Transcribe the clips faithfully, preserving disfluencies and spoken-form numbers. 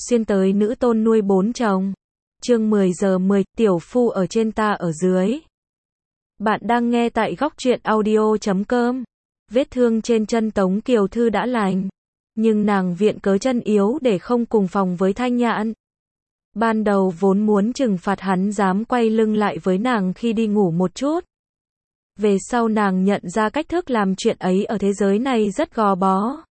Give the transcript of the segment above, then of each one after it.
xuyên tới nữ tôn nuôi bốn chồng. Chương mười giờ mười, tiểu phu ở trên ta ở dưới. Bạn đang nghe tại góc truyện audio chấm com. Vết thương trên chân Tống Kiều Thư đã lành, nhưng nàng viện cớ chân yếu để không cùng phòng với Thanh Nhạn. Ban đầu vốn muốn trừng phạt hắn dám quay lưng lại với nàng khi đi ngủ một chút. Về sau nàng nhận ra cách thức làm chuyện ấy ở thế giới này rất gò bó.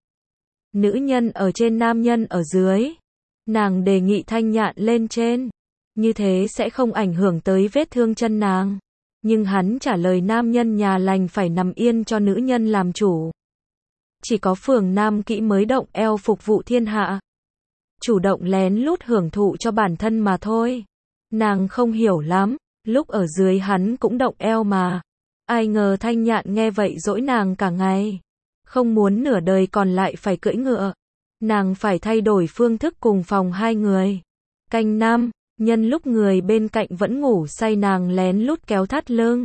Nữ nhân ở trên, nam nhân ở dưới. Nàng đề nghị Thanh Nhạn lên trên, như thế sẽ không ảnh hưởng tới vết thương chân nàng. Nhưng hắn trả lời nam nhân nhà lành phải nằm yên cho nữ nhân làm chủ. Chỉ có phường nam kỹ mới động eo phục vụ thiên hạ, chủ động lén lút hưởng thụ cho bản thân mà thôi. Nàng không hiểu lắm, lúc ở dưới hắn cũng động eo mà. Ai ngờ Thanh Nhạn nghe vậy dỗi nàng cả ngày. Không muốn nửa đời còn lại phải cưỡi ngựa. Nàng phải thay đổi phương thức cùng phòng hai người. Canh năm, nhân lúc người bên cạnh vẫn ngủ say nàng lén lút kéo thắt lưng,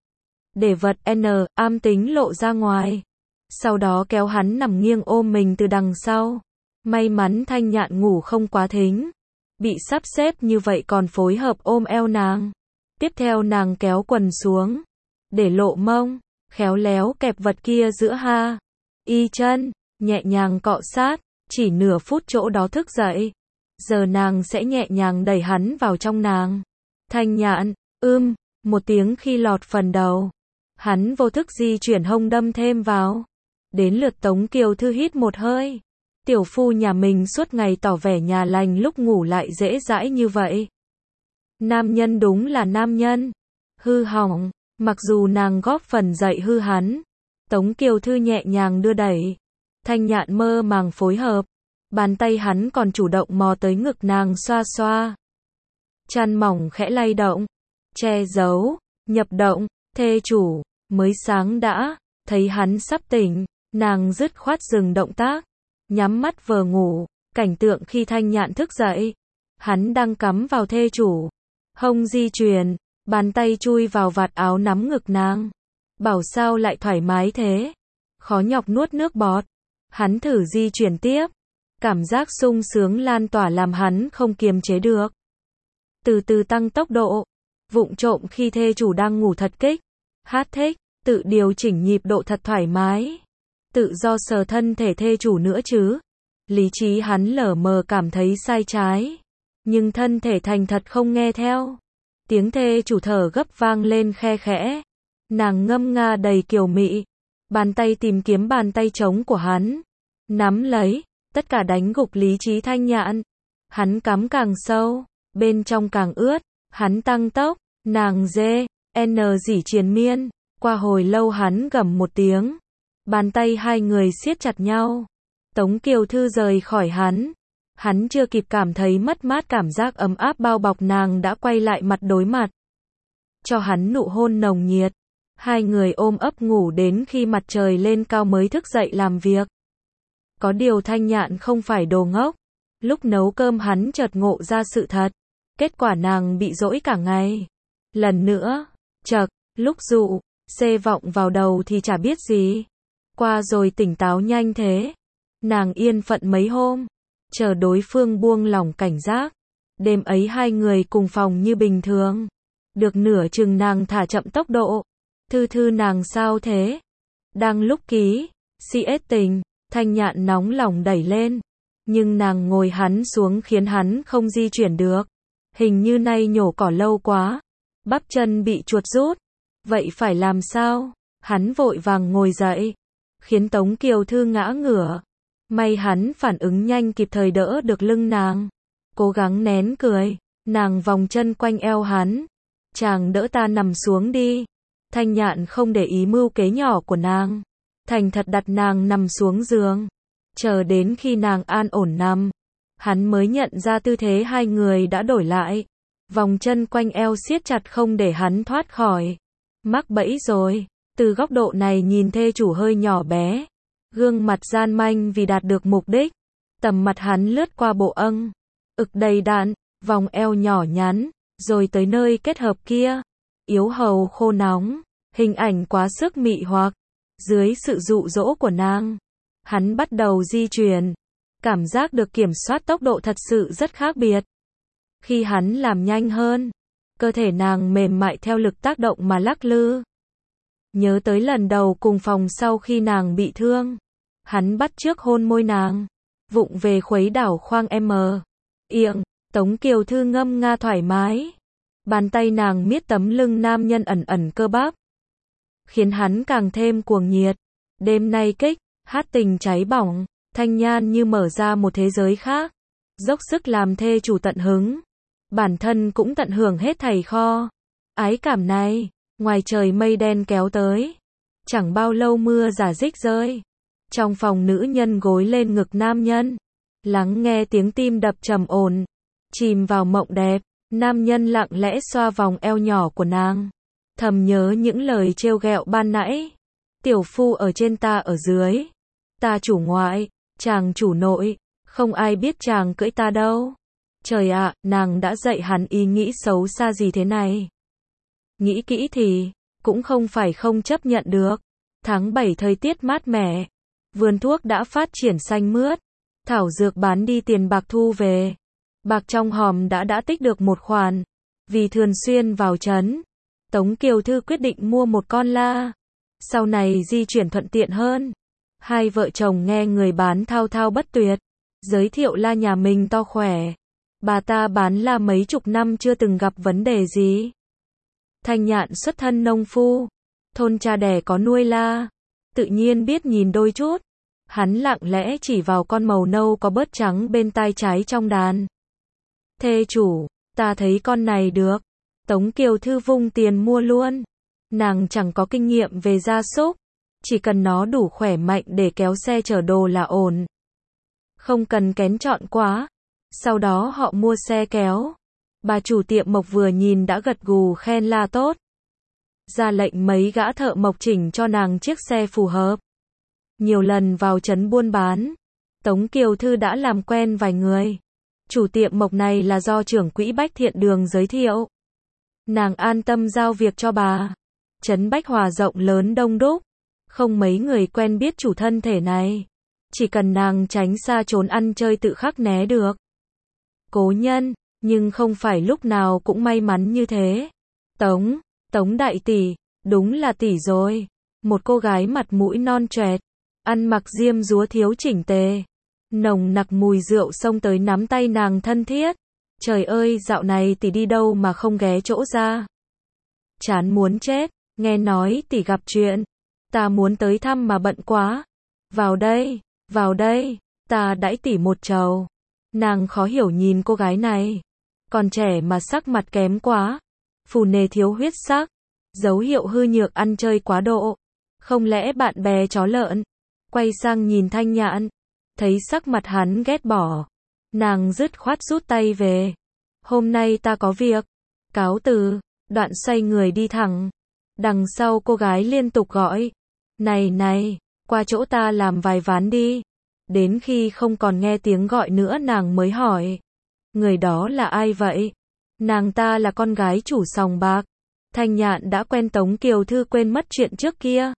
để vật N, am tính lộ ra ngoài. Sau đó kéo hắn nằm nghiêng ôm mình từ đằng sau. May mắn Thanh Nhạn ngủ không quá thính. Bị sắp xếp như vậy còn phối hợp ôm eo nàng. Tiếp theo nàng kéo quần xuống, để lộ mông, khéo léo kẹp vật kia giữa ha y chân, nhẹ nhàng cọ sát. Chỉ nửa phút chỗ đó thức dậy. Giờ nàng sẽ nhẹ nhàng đẩy hắn vào trong nàng. Thanh Nhạn, ưm, một tiếng khi lọt phần đầu. Hắn vô thức di chuyển hông đâm thêm vào. Đến lượt Tống Kiều Thư hít một hơi. Tiểu phu nhà mình suốt ngày tỏ vẻ nhà lành, lúc ngủ lại dễ dãi như vậy. Nam nhân đúng là nam nhân. Hư hỏng, mặc dù nàng góp phần dạy hư hắn. Tống Kiều Thư nhẹ nhàng đưa đẩy. Thanh Nhạn mơ màng phối hợp. Bàn tay hắn còn chủ động mò tới ngực nàng xoa xoa. Chăn mỏng khẽ lay động, che giấu, nhập động. Thê chủ, mới sáng đã, thấy hắn sắp tỉnh, nàng dứt khoát dừng động tác, nhắm mắt vờ ngủ. Cảnh tượng khi Thanh Nhạn thức dậy, hắn đang cắm vào thê chủ, hông di chuyển, bàn tay chui vào vạt áo nắm ngực nàng. Bảo sao lại thoải mái thế? Khó nhọc nuốt nước bọt. Hắn thử di chuyển tiếp. Cảm giác sung sướng lan tỏa làm hắn không kiềm chế được. Từ từ tăng tốc độ. Vụng trộm khi thê chủ đang ngủ thật kích. Hát thích. Tự điều chỉnh nhịp độ thật thoải mái. Tự do sờ thân thể thê chủ nữa chứ. Lý trí hắn lờ mờ cảm thấy sai trái. Nhưng thân thể thành thật không nghe theo. Tiếng thê chủ thở gấp vang lên khe khẽ. Nàng ngâm nga đầy kiều mị. Bàn tay tìm kiếm bàn tay trống của hắn. Nắm lấy. Tất cả đánh gục lý trí Thanh Nhạn. Hắn cắm càng sâu, bên trong càng ướt. Hắn tăng tốc, nàng dê, n dỉ triền miên. Qua hồi lâu hắn gầm một tiếng. Bàn tay hai người siết chặt nhau. Tống Kiều Thư rời khỏi hắn. Hắn chưa kịp cảm thấy mất mát, cảm giác ấm áp bao bọc nàng đã quay lại mặt đối mặt. Cho hắn nụ hôn nồng nhiệt. Hai người ôm ấp ngủ đến khi mặt trời lên cao mới thức dậy làm việc. Có điều Thanh Nhạn không phải đồ ngốc. Lúc nấu cơm hắn chợt ngộ ra sự thật. Kết quả nàng bị dỗi cả ngày. Lần nữa, chậc, lúc dụ, xê vọng vào đầu thì chả biết gì. Qua rồi tỉnh táo nhanh thế. Nàng yên phận mấy hôm. Chờ đối phương buông lỏng cảnh giác. Đêm ấy hai người cùng phòng như bình thường. Được nửa chừng nàng thả chậm tốc độ. Thư thư nàng sao thế? Đang lúc ký, si ết tình. Thanh Nhạn nóng lòng đẩy lên. Nhưng nàng ngồi hắn xuống khiến hắn không di chuyển được. Hình như nay nhổ cỏ lâu quá. Bắp chân bị chuột rút. Vậy phải làm sao? Hắn vội vàng ngồi dậy. Khiến Tống Kiều Thư ngã ngửa. May hắn phản ứng nhanh kịp thời đỡ được lưng nàng. Cố gắng nén cười. Nàng vòng chân quanh eo hắn. Chàng đỡ ta nằm xuống đi. Thanh Nhạn không để ý mưu kế nhỏ của nàng. Thành thật đặt nàng nằm xuống giường. Chờ đến khi nàng an ổn nằm, hắn mới nhận ra tư thế hai người đã đổi lại. Vòng chân quanh eo siết chặt không để hắn thoát khỏi. Mắc bẫy rồi. Từ góc độ này nhìn thê chủ hơi nhỏ bé. Gương mặt gian manh vì đạt được mục đích. Tầm mặt hắn lướt qua bộ âng. Ực đầy đặn, vòng eo nhỏ nhắn, rồi tới nơi kết hợp kia. Yếu hầu khô nóng. Hình ảnh quá sức mị hoặc. Dưới sự dụ dỗ của nàng, hắn bắt đầu di chuyển. Cảm giác được kiểm soát tốc độ thật sự rất khác biệt. Khi hắn làm nhanh hơn, cơ thể nàng mềm mại theo lực tác động mà lắc lư. Nhớ tới lần đầu cùng phòng sau khi nàng bị thương. Hắn bắt chước hôn môi nàng. Vụng về khuấy đảo khoang em. Iệng, Tống Kiều Thư ngâm nga thoải mái. Bàn tay nàng miết tấm lưng nam nhân ẩn ẩn cơ bắp. Khiến hắn càng thêm cuồng nhiệt. Đêm nay kích, hát tình cháy bỏng. Thanh Nhan như mở ra một thế giới khác. Dốc sức làm thê chủ tận hứng. Bản thân cũng tận hưởng hết thảy kho. Ái cảm này, ngoài trời mây đen kéo tới. Chẳng bao lâu mưa rả rích rơi. Trong phòng nữ nhân gối lên ngực nam nhân. Lắng nghe tiếng tim đập trầm ổn. Chìm vào mộng đẹp. Nam nhân lặng lẽ xoa vòng eo nhỏ của nàng. Thầm nhớ những lời trêu ghẹo ban nãy. Tiểu phu ở trên ta ở dưới. Ta chủ ngoại, chàng chủ nội. Không ai biết chàng cưỡi ta đâu. Trời ạ, nàng đã dạy hắn ý nghĩ xấu xa gì thế này. Nghĩ kỹ thì, cũng không phải không chấp nhận được. Tháng bảy thời tiết mát mẻ. Vườn thuốc đã phát triển xanh mướt. Thảo dược bán đi tiền bạc thu về. Bạc trong hòm đã đã tích được một khoản. Vì thường xuyên vào trấn, Tống Kiều Thư quyết định mua một con la. Sau này di chuyển thuận tiện hơn. Hai vợ chồng nghe người bán thao thao bất tuyệt. Giới thiệu la nhà mình to khỏe. Bà ta bán la mấy chục năm chưa từng gặp vấn đề gì. Thanh Nhạn xuất thân nông phu. Thôn cha đẻ có nuôi la. Tự nhiên biết nhìn đôi chút. Hắn lặng lẽ chỉ vào con màu nâu có bớt trắng bên tai trái trong đàn. Thê chủ, ta thấy con này được. Tống Kiều Thư vung tiền mua luôn. Nàng chẳng có kinh nghiệm về gia súc. Chỉ cần nó đủ khỏe mạnh để kéo xe chở đồ là ổn. Không cần kén chọn quá. Sau đó họ mua xe kéo. Bà chủ tiệm mộc vừa nhìn đã gật gù khen là tốt. Ra lệnh mấy gã thợ mộc chỉnh cho nàng chiếc xe phù hợp. Nhiều lần vào trấn buôn bán. Tống Kiều Thư đã làm quen vài người. Chủ tiệm mộc này là do trưởng quỹ Bách Thiện Đường giới thiệu. Nàng an tâm giao việc cho bà. Trấn Bách Hòa rộng lớn đông đúc. Không mấy người quen biết chủ thân thể này. Chỉ cần nàng tránh xa trốn ăn chơi tự khắc né được. Cố nhân, nhưng không phải lúc nào cũng may mắn như thế. Tống, Tống đại tỷ, đúng là tỷ rồi. Một cô gái mặt mũi non choẹt, ăn mặc diêm dúa thiếu chỉnh tề. Nồng nặc mùi rượu xông tới nắm tay nàng thân thiết. Trời ơi, dạo này tỷ đi đâu mà không ghé chỗ ra. Chán muốn chết, nghe nói tỷ gặp chuyện. Ta muốn tới thăm mà bận quá. Vào đây, vào đây, ta đãi tỷ một chầu. Nàng khó hiểu nhìn cô gái này. Còn trẻ mà sắc mặt kém quá. Phù nề thiếu huyết sắc. Dấu hiệu hư nhược ăn chơi quá độ. Không lẽ bạn bè chó lợn. Quay sang nhìn Thanh Nhạn. Thấy sắc mặt hắn ghét bỏ. Nàng dứt khoát rút tay về. Hôm nay ta có việc. Cáo từ. Đoạn xoay người đi thẳng. Đằng sau cô gái liên tục gọi. Này này, qua chỗ ta làm vài ván đi. Đến khi không còn nghe tiếng gọi nữa nàng mới hỏi. Người đó là ai vậy? Nàng ta là con gái chủ sòng bạc. Thanh Nhạn đã quen Tống Kiều Thư quên mất chuyện trước kia.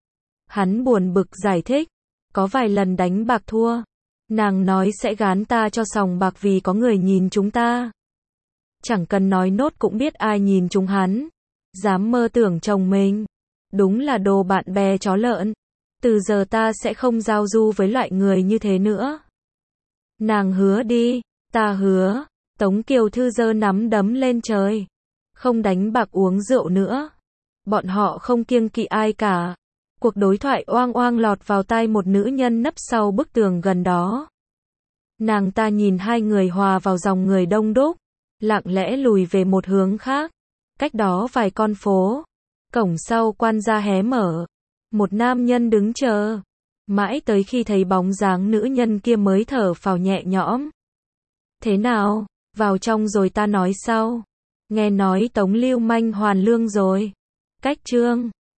Hắn buồn bực giải thích. Có vài lần đánh bạc thua. Nàng nói sẽ gán ta cho sòng bạc vì có người nhìn chúng ta. Chẳng cần nói nốt cũng biết ai nhìn chúng hắn. Dám mơ tưởng chồng mình. Đúng là đồ bạn bè chó lợn. Từ giờ ta sẽ không giao du với loại người như thế nữa. Nàng hứa đi. Ta hứa. Tống Kiều Thư giơ nắm đấm lên trời. Không đánh bạc uống rượu nữa. Bọn họ không kiêng kỵ ai cả. Cuộc đối thoại oang oang lọt vào tai một nữ nhân nấp sau bức tường gần đó. Nàng ta nhìn hai người hòa vào dòng người đông đúc. Lặng lẽ lùi về một hướng khác. Cách đó vài con phố. Cổng sau quan gia hé mở. Một nam nhân đứng chờ. Mãi tới khi thấy bóng dáng nữ nhân kia mới thở phào nhẹ nhõm. Thế nào, vào trong rồi ta nói sau. Nghe nói Tống lưu manh hoàn lương rồi. Cách trương.